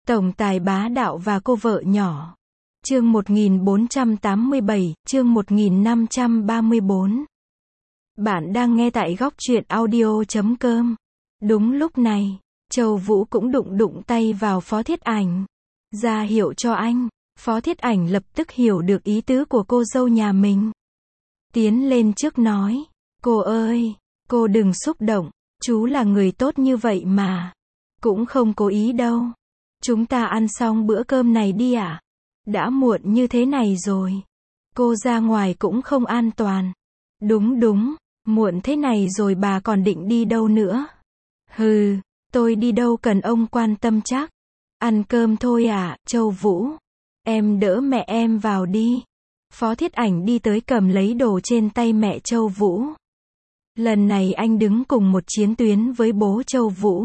Tổng tài bá đạo và cô vợ nhỏ. Chương 1487, chương 1534. Bạn đang nghe tại góc truyện audio.com. Đúng lúc này, Châu Vũ cũng đụng tay vào Phó Thiết Ảnh. Ra hiệu cho anh. Phó Thiết Ảnh lập tức hiểu được ý tứ của cô dâu nhà mình. Tiến lên trước nói, cô ơi, cô đừng xúc động, chú là người tốt như vậy mà. Cũng không cố ý đâu. Chúng ta ăn xong bữa cơm này đi ạ. Đã muộn như thế này rồi. Cô ra ngoài cũng không an toàn. Đúng, muộn thế này rồi bà còn định đi đâu nữa? Hừ, tôi đi đâu cần ông quan tâm chắc. Ăn cơm thôi à, Châu Vũ. Em đỡ mẹ em vào đi. Phó Thiết Ảnh đi tới cầm lấy đồ trên tay mẹ Châu Vũ. Lần này anh đứng cùng một chiến tuyến với bố Châu Vũ.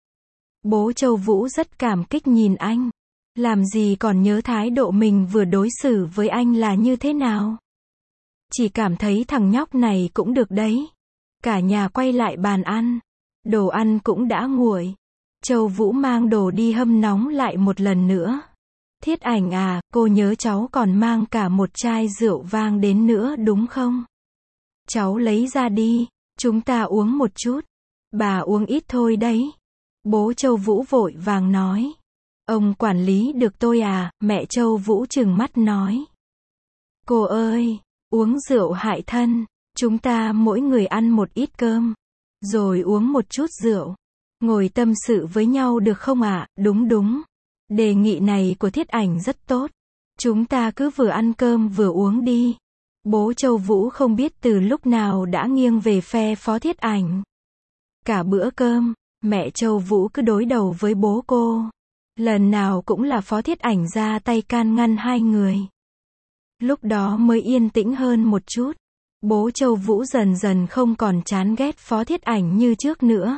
Bố Châu Vũ rất cảm kích nhìn anh. Làm gì còn nhớ thái độ mình vừa đối xử với anh là như thế nào. Chỉ cảm thấy thằng nhóc này cũng được đấy. Cả nhà quay lại bàn ăn. Đồ ăn cũng đã nguội. Châu Vũ mang đồ đi hâm nóng lại một lần nữa. Thiết Ảnh à, cô nhớ cháu còn mang cả một chai rượu vang đến nữa đúng không? Cháu lấy ra đi, chúng ta uống một chút. Bà uống ít thôi đấy. Bố Châu Vũ vội vàng nói. Ông quản lý được tôi à, mẹ Châu Vũ trừng mắt nói. Cô ơi, uống rượu hại thân, chúng ta mỗi người ăn một ít cơm, rồi uống một chút rượu. Ngồi tâm sự với nhau được không ạ? Đúng. Đề nghị này của Thiết Ảnh rất tốt. Chúng ta cứ vừa ăn cơm vừa uống đi. Bố Châu Vũ không biết từ lúc nào đã nghiêng về phe Phó Thiết Ảnh. Cả bữa cơm, mẹ Châu Vũ cứ đối đầu với bố cô. Lần nào cũng là Phó Thiết Ảnh ra tay can ngăn hai người. Lúc đó mới yên tĩnh hơn một chút. Bố Châu Vũ dần dần không còn chán ghét Phó Thiết Ảnh như trước nữa.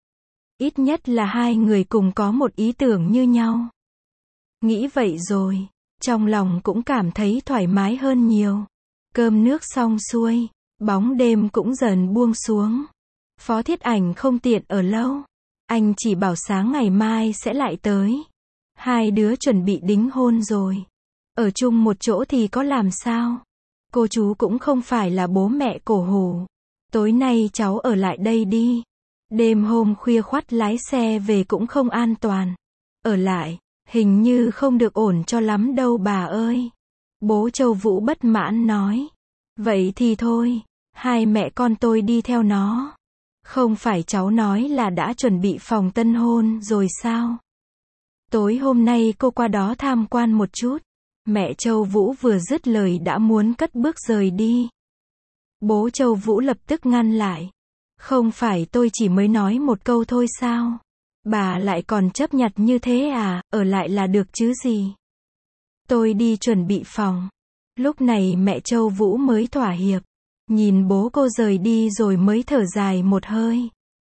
Ít nhất là hai người cùng có một ý tưởng như nhau. Nghĩ vậy rồi, trong lòng cũng cảm thấy thoải mái hơn nhiều. Cơm nước xong xuôi, bóng đêm cũng dần buông xuống. Phó Thiết Ảnh không tiện ở lâu. Anh chỉ bảo sáng ngày mai sẽ lại tới. Hai đứa chuẩn bị đính hôn rồi. Ở chung một chỗ thì có làm sao? Cô chú cũng không phải là bố mẹ cổ hủ. Tối nay cháu ở lại đây đi. Đêm hôm khuya khoắt lái xe về cũng không an toàn. Ở lại, hình như không được ổn cho lắm đâu bà ơi. Bố Châu Vũ bất mãn nói. Vậy thì thôi, hai mẹ con tôi đi theo nó. Không phải cháu nói là đã chuẩn bị phòng tân hôn rồi sao? Tối hôm nay cô qua đó tham quan một chút. Mẹ Châu Vũ vừa dứt lời đã muốn cất bước rời đi. Bố Châu Vũ lập tức ngăn lại. Không phải tôi chỉ mới nói một câu thôi sao? Bà lại còn chấp nhặt như thế à, ở lại là được chứ gì? Tôi đi chuẩn bị phòng. Lúc này mẹ Châu Vũ mới thỏa hiệp. Nhìn bố cô rời đi rồi mới thở dài một hơi.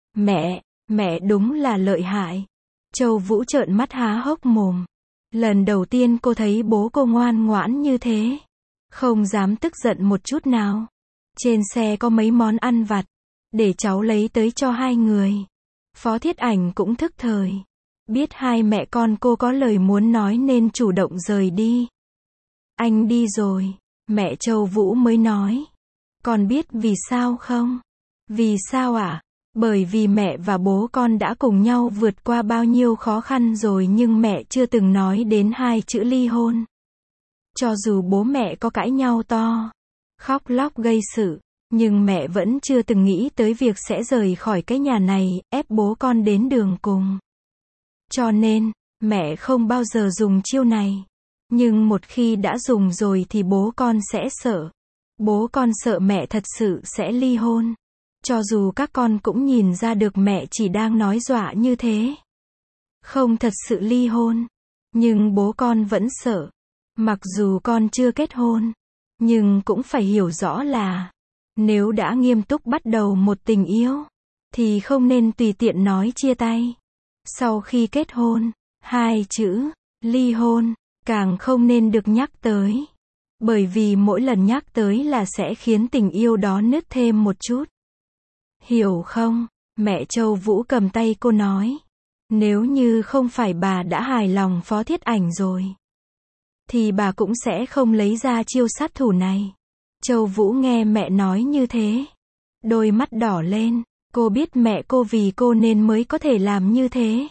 Mẹ đúng là lợi hại. Châu Vũ trợn mắt há hốc mồm. Lần đầu tiên cô thấy bố cô ngoan ngoãn như thế. Không dám tức giận một chút nào. Trên xe có mấy món ăn vặt. Để cháu lấy tới cho hai người. Phó Thiết Ảnh cũng thức thời. Biết hai mẹ con cô có lời muốn nói nên chủ động rời đi. Anh đi rồi. Mẹ Châu Vũ mới nói. Con biết vì sao không? Vì sao ạ? Bởi vì mẹ và bố con đã cùng nhau vượt qua bao nhiêu khó khăn rồi nhưng mẹ chưa từng nói đến hai chữ ly hôn. Cho dù bố mẹ có cãi nhau to, khóc lóc gây sự, nhưng mẹ vẫn chưa từng nghĩ tới việc sẽ rời khỏi cái nhà này, ép bố con đến đường cùng. Cho nên, mẹ không bao giờ dùng chiêu này. Nhưng một khi đã dùng rồi thì bố con sẽ sợ. Bố con sợ mẹ thật sự sẽ ly hôn. Cho dù các con cũng nhìn ra được mẹ chỉ đang nói dọa như thế. Không thật sự ly hôn. Nhưng bố con vẫn sợ. Mặc dù con chưa kết hôn. Nhưng cũng phải hiểu rõ là nếu đã nghiêm túc bắt đầu một tình yêu thì không nên tùy tiện nói chia tay. Sau khi kết hôn, hai chữ ly hôn càng không nên được nhắc tới. Bởi vì mỗi lần nhắc tới là sẽ khiến tình yêu đó nứt thêm một chút. Hiểu không? Mẹ Châu Vũ cầm tay cô nói. Nếu như không phải bà đã hài lòng Phó Thiết Ảnh rồi, thì bà cũng sẽ không lấy ra chiêu sát thủ này. Châu Vũ nghe mẹ nói như thế, đôi mắt đỏ lên, cô biết mẹ cô vì cô nên mới có thể làm như thế.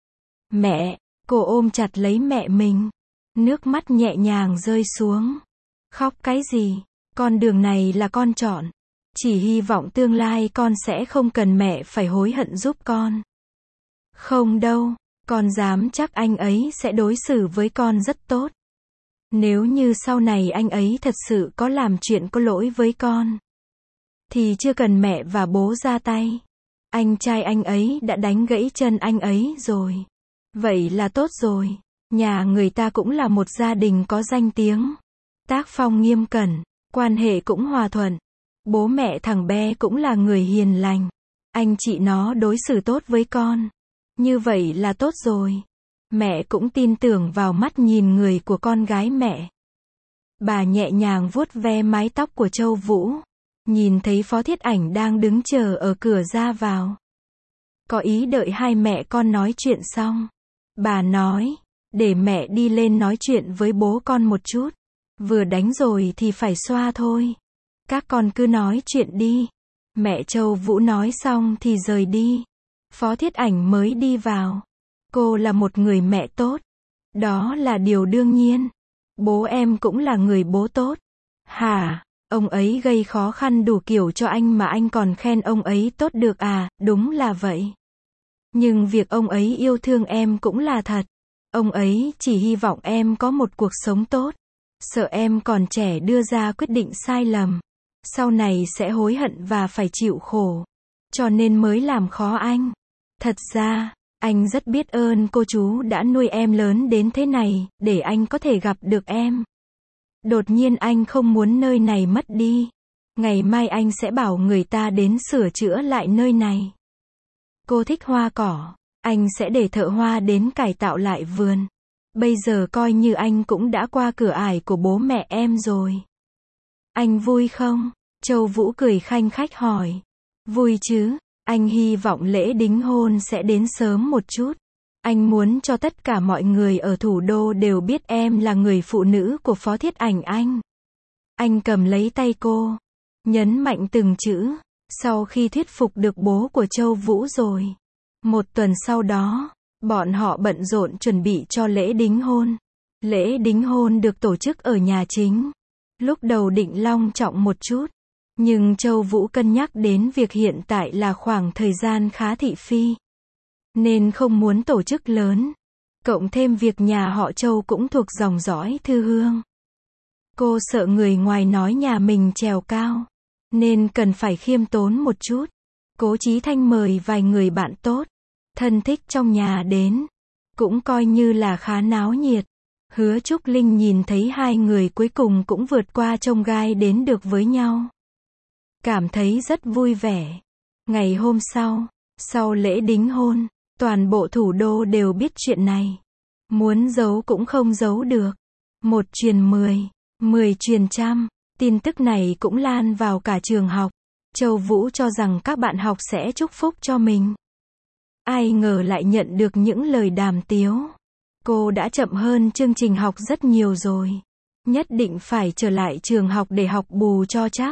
Mẹ, cô ôm chặt lấy mẹ mình, nước mắt nhẹ nhàng rơi xuống. Khóc cái gì, con đường này là con chọn, chỉ hy vọng tương lai con sẽ không cần mẹ phải hối hận giúp con. Không đâu, con dám chắc anh ấy sẽ đối xử với con rất tốt. Nếu như sau này anh ấy thật sự có làm chuyện có lỗi với con, thì chưa cần mẹ và bố ra tay. Anh trai anh ấy đã đánh gãy chân anh ấy rồi. Vậy là tốt rồi. Nhà người ta cũng là một gia đình có danh tiếng. Tác phong nghiêm cẩn, quan hệ cũng hòa thuận. Bố mẹ thằng bé cũng là người hiền lành. Anh chị nó đối xử tốt với con. Như vậy là tốt rồi. Mẹ cũng tin tưởng vào mắt nhìn người của con gái mẹ. Bà nhẹ nhàng vuốt ve mái tóc của Châu Vũ. Nhìn thấy Phó Thiết Ảnh đang đứng chờ ở cửa ra vào. Có ý đợi hai mẹ con nói chuyện xong. Bà nói, để mẹ đi lên nói chuyện với bố con một chút. Vừa đánh rồi thì phải xoa thôi. Các con cứ nói chuyện đi. Mẹ Châu Vũ nói xong thì rời đi. Phó Thiết Ảnh mới đi vào. Cô là một người mẹ tốt. Đó là điều đương nhiên. Bố em cũng là người bố tốt. Hả? Ông ấy gây khó khăn đủ kiểu cho anh mà anh còn khen ông ấy tốt được à? Đúng là vậy. Nhưng việc ông ấy yêu thương em cũng là thật. Ông ấy chỉ hy vọng em có một cuộc sống tốt. Sợ em còn trẻ đưa ra quyết định sai lầm. Sau này sẽ hối hận và phải chịu khổ. Cho nên mới làm khó anh. Thật ra, anh rất biết ơn cô chú đã nuôi em lớn đến thế này, để anh có thể gặp được em. Đột nhiên anh không muốn nơi này mất đi. Ngày mai anh sẽ bảo người ta đến sửa chữa lại nơi này. Cô thích hoa cỏ, anh sẽ để thợ hoa đến cải tạo lại vườn. Bây giờ coi như anh cũng đã qua cửa ải của bố mẹ em rồi. Anh vui không? Châu Vũ cười khanh khách hỏi. Vui chứ, anh hy vọng lễ đính hôn sẽ đến sớm một chút. Anh muốn cho tất cả mọi người ở thủ đô đều biết em là người phụ nữ của Phó Thiết Ảnh anh. Anh cầm lấy tay cô, nhấn mạnh từng chữ. Sau khi thuyết phục được bố của Châu Vũ rồi, một tuần sau đó, bọn họ bận rộn chuẩn bị cho lễ đính hôn. Lễ đính hôn được tổ chức ở nhà chính. Lúc đầu định long trọng một chút, nhưng Châu Vũ cân nhắc đến việc hiện tại là khoảng thời gian khá thị phi, nên không muốn tổ chức lớn. Cộng thêm việc nhà họ Châu cũng thuộc dòng dõi Thư Hương. Cô sợ người ngoài nói nhà mình trèo cao, nên cần phải khiêm tốn một chút. Cố Chí Thanh mời vài người bạn tốt, thân thích trong nhà đến. Cũng coi như là khá náo nhiệt. Hứa Trúc Linh nhìn thấy hai người cuối cùng cũng vượt qua chông gai đến được với nhau. Cảm thấy rất vui vẻ. Ngày hôm sau lễ đính hôn, toàn bộ thủ đô đều biết chuyện này. Muốn giấu cũng không giấu được. 1 truyền 10, 10 truyền trăm. Tin tức này cũng lan vào cả trường học. Châu Vũ cho rằng các bạn học sẽ chúc phúc cho mình. Ai ngờ lại nhận được những lời đàm tiếu. Cô đã chậm hơn chương trình học rất nhiều rồi. Nhất định phải trở lại trường học để học bù cho chắc.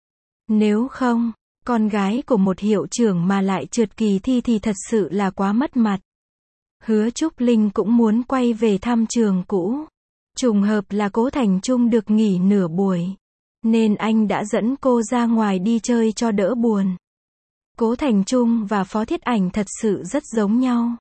Nếu không, con gái của một hiệu trưởng mà lại trượt kỳ thi thì thật sự là quá mất mặt. Hứa Trúc Linh cũng muốn quay về thăm trường cũ. Trùng hợp là Cố Thành Trung được nghỉ nửa buổi, nên anh đã dẫn cô ra ngoài đi chơi cho đỡ buồn. Cố Thành Trung và Phó Thiết Ảnh thật sự rất giống nhau.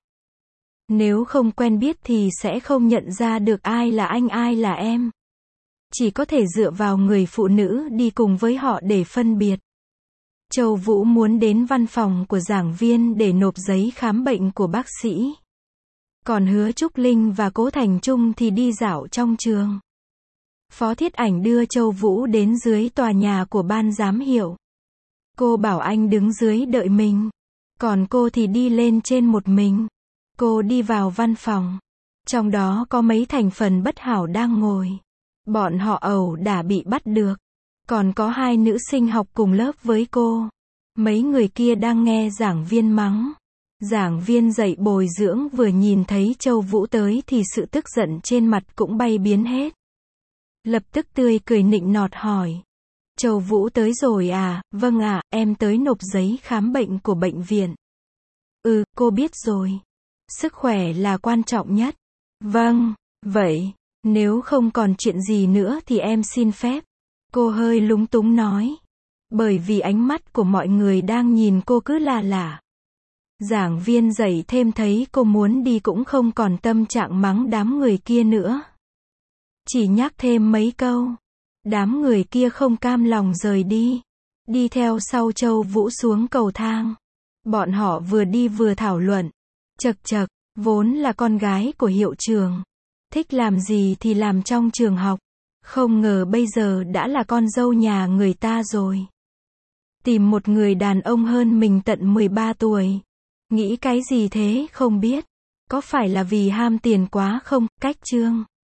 Nếu không quen biết thì sẽ không nhận ra được ai là anh ai là em. Chỉ có thể dựa vào người phụ nữ đi cùng với họ để phân biệt. Châu Vũ muốn đến văn phòng của giảng viên để nộp giấy khám bệnh của bác sĩ. Còn Hứa Trúc Linh và Cố Thành Trung thì đi dạo trong trường. Phó Thiết Ảnh đưa Châu Vũ đến dưới tòa nhà của ban giám hiệu. Cô bảo anh đứng dưới đợi mình. Còn cô thì đi lên trên một mình. Cô đi vào văn phòng. Trong đó có mấy thành phần bất hảo đang ngồi. Bọn họ ẩu đả bị bắt được. Còn có 2 nữ sinh học cùng lớp với cô. Mấy người kia đang nghe giảng viên mắng. Giảng viên dạy bồi dưỡng vừa nhìn thấy Châu Vũ tới thì sự tức giận trên mặt cũng bay biến hết. Lập tức tươi cười nịnh nọt hỏi. Châu Vũ tới rồi à, vâng ạ, em tới nộp giấy khám bệnh của bệnh viện. Ừ, cô biết rồi. Sức khỏe là quan trọng nhất. Vâng, vậy, nếu không còn chuyện gì nữa thì em xin phép. Cô hơi lúng túng nói. Bởi vì ánh mắt của mọi người đang nhìn cô cứ lạ lạ. Giảng viên dạy thêm thấy cô muốn đi cũng không còn tâm trạng mắng đám người kia nữa. Chỉ nhắc thêm mấy câu. Đám người kia không cam lòng rời đi. Đi theo sau Châu Vũ xuống cầu thang. Bọn họ vừa đi vừa thảo luận. Chậc chậc, vốn là con gái của hiệu trưởng. Thích làm gì thì làm trong trường học. Không ngờ bây giờ đã là con dâu nhà người ta rồi. Tìm một người đàn ông hơn mình tận 13 tuổi. Nghĩ cái gì thế không biết. Có phải là vì ham tiền quá không, cách chương.